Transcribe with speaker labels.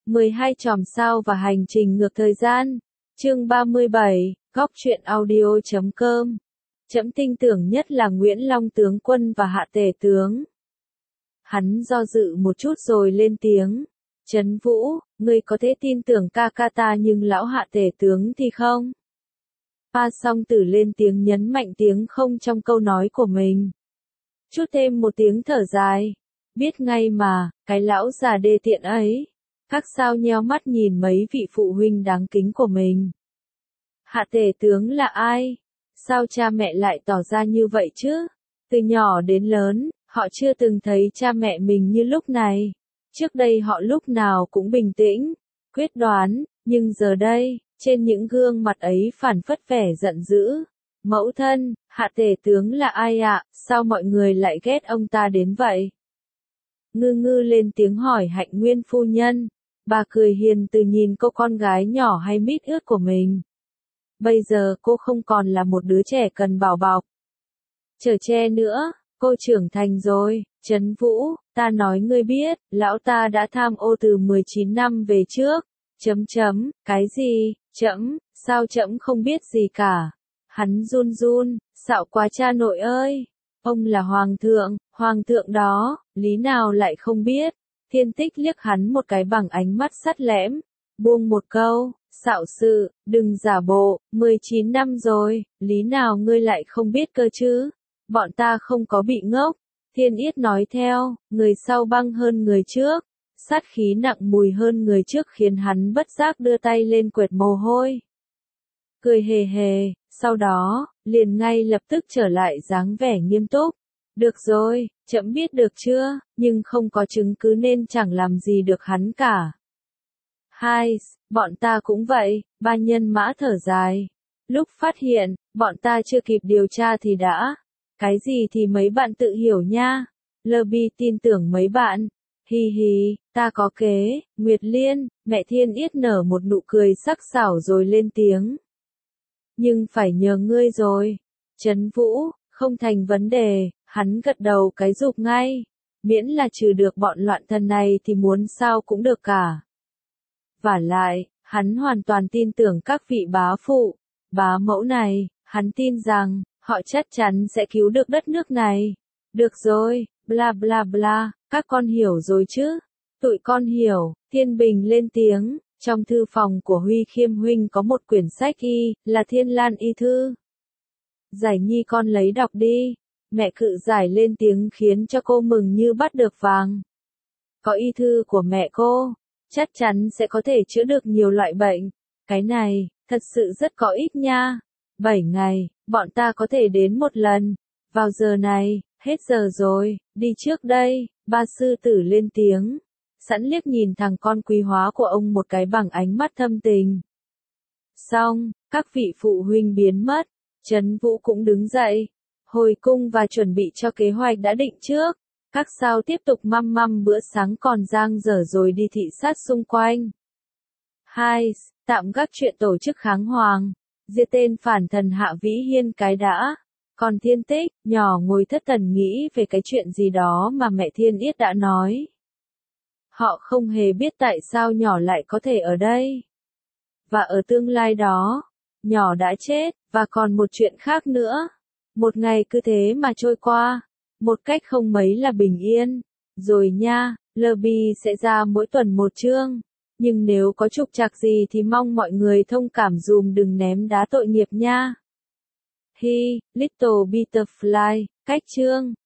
Speaker 1: 12 chòm sao và hành trình ngược thời gian. Chương 37, Góc truyện audio.com. Trẫm tin tưởng nhất là Nguyễn Long tướng quân và Hạ Tể tướng. Hắn do dự một chút rồi lên tiếng. Trấn Vũ, ngươi có thể tin tưởng ca ca ta nhưng lão Hạ Tể tướng thì không? Pa Song Tử lên tiếng nhấn mạnh tiếng không trong câu nói của mình. Chút thêm một tiếng thở dài. Biết ngay mà, cái lão già đê tiện ấy. Các sao nheo mắt nhìn mấy vị phụ huynh đáng kính của mình. Hạ Tể tướng là ai? Sao cha mẹ lại tỏ ra như vậy chứ? Từ nhỏ đến lớn, họ chưa từng thấy cha mẹ mình như lúc này. Trước đây họ lúc nào cũng bình tĩnh, quyết đoán, nhưng giờ đây, trên những gương mặt ấy phản phất vẻ giận dữ. Mẫu thân, Hạ Tể tướng là ai ạ? Sao mọi người lại ghét ông ta đến vậy? Ngư ngư lên tiếng hỏi Hạnh Nguyên phu nhân. Bà cười hiền từ nhìn cô con gái nhỏ hay mít ướt của mình. Bây giờ cô không còn là một đứa trẻ cần bảo bọc. Chở che nữa, cô trưởng thành rồi. Trấn Vũ, ta nói ngươi biết, lão ta đã tham ô từ 19 năm về trước. Cái gì? Sao trẫm không biết gì cả? Hắn run run, xạo quá cha nội ơi. Ông là hoàng thượng đó, lý nào lại không biết. Thiên Tích liếc hắn một cái bằng ánh mắt sắt lẽm, buông một câu, xạo sự, đừng giả bộ, 19 năm rồi, lý nào ngươi lại không biết cơ chứ? Bọn ta không có bị ngốc. Thiên Yết nói theo, người sau băng hơn người trước, sát khí nặng mùi hơn người trước khiến hắn bất giác đưa tay lên quệt mồ hôi. Cười hề hề, sau đó, liền ngay lập tức trở lại dáng vẻ nghiêm túc. Được rồi, trẫm biết được chưa, nhưng không có chứng cứ nên chẳng làm gì được hắn cả. Bọn ta cũng vậy, Ba Nhân Mã thở dài. Lúc phát hiện, bọn ta chưa kịp điều tra thì đã. Cái gì thì mấy bạn tự hiểu nha. Lơ-bi tin tưởng mấy bạn. Hi hi, ta có kế. Nguyệt Liên, mẹ Thiên Yết nở một nụ cười sắc sảo rồi lên tiếng. Nhưng phải nhờ ngươi rồi. Trấn Vũ, không thành vấn đề, hắn gật đầu cái rụp ngay. Miễn là trừ được bọn loạn thần này thì muốn sao cũng được cả. Vả lại, hắn hoàn toàn tin tưởng các vị bá phụ, bá mẫu này, hắn tin rằng, họ chắc chắn sẽ cứu được đất nước này. Được rồi, bla bla bla, các con hiểu rồi chứ? Tụi con hiểu, Thiên Bình lên tiếng, trong thư phòng của Huy Khiêm huynh có một quyển sách là Thiên Lan y thư. Giải Nhi con lấy đọc đi. Mẹ Cự Giải lên tiếng khiến cho cô mừng như bắt được vàng. Có y thư của mẹ cô, chắc chắn sẽ có thể chữa được nhiều loại bệnh. Cái này, thật sự rất có ích nha. 7 ngày, bọn ta có thể đến một lần. Vào giờ này, hết giờ rồi, đi trước đây. Ba sư tử lên tiếng, sẵn liếc nhìn thằng con quý hóa của ông một cái bằng ánh mắt thâm tình. Xong, các vị phụ huynh biến mất. Trấn Vũ cũng đứng dậy, hồi cung và chuẩn bị cho kế hoạch đã định trước. Các sao tiếp tục măm bữa sáng còn dang dở rồi đi thị sát xung quanh. Tạm gác chuyện tổ chức kháng hoàng, diệt tên phản thần Hạ Vĩ Hiên cái đã. Còn Thiên Tích, nhỏ ngồi thất thần nghĩ về cái chuyện gì đó mà mẹ Thiên Yết đã nói. Họ không hề biết tại sao nhỏ lại có thể ở đây. Và ở tương lai đó, nhỏ đã chết, và còn một chuyện khác nữa. Một ngày cứ thế mà trôi qua, một cách không mấy là bình yên. Rồi nha, Lơ-bi sẽ ra mỗi tuần một chương. Nhưng nếu có trục trặc gì thì mong mọi người thông cảm dùm đừng ném đá tội nghiệp nha. Little Butterfly, cách chương.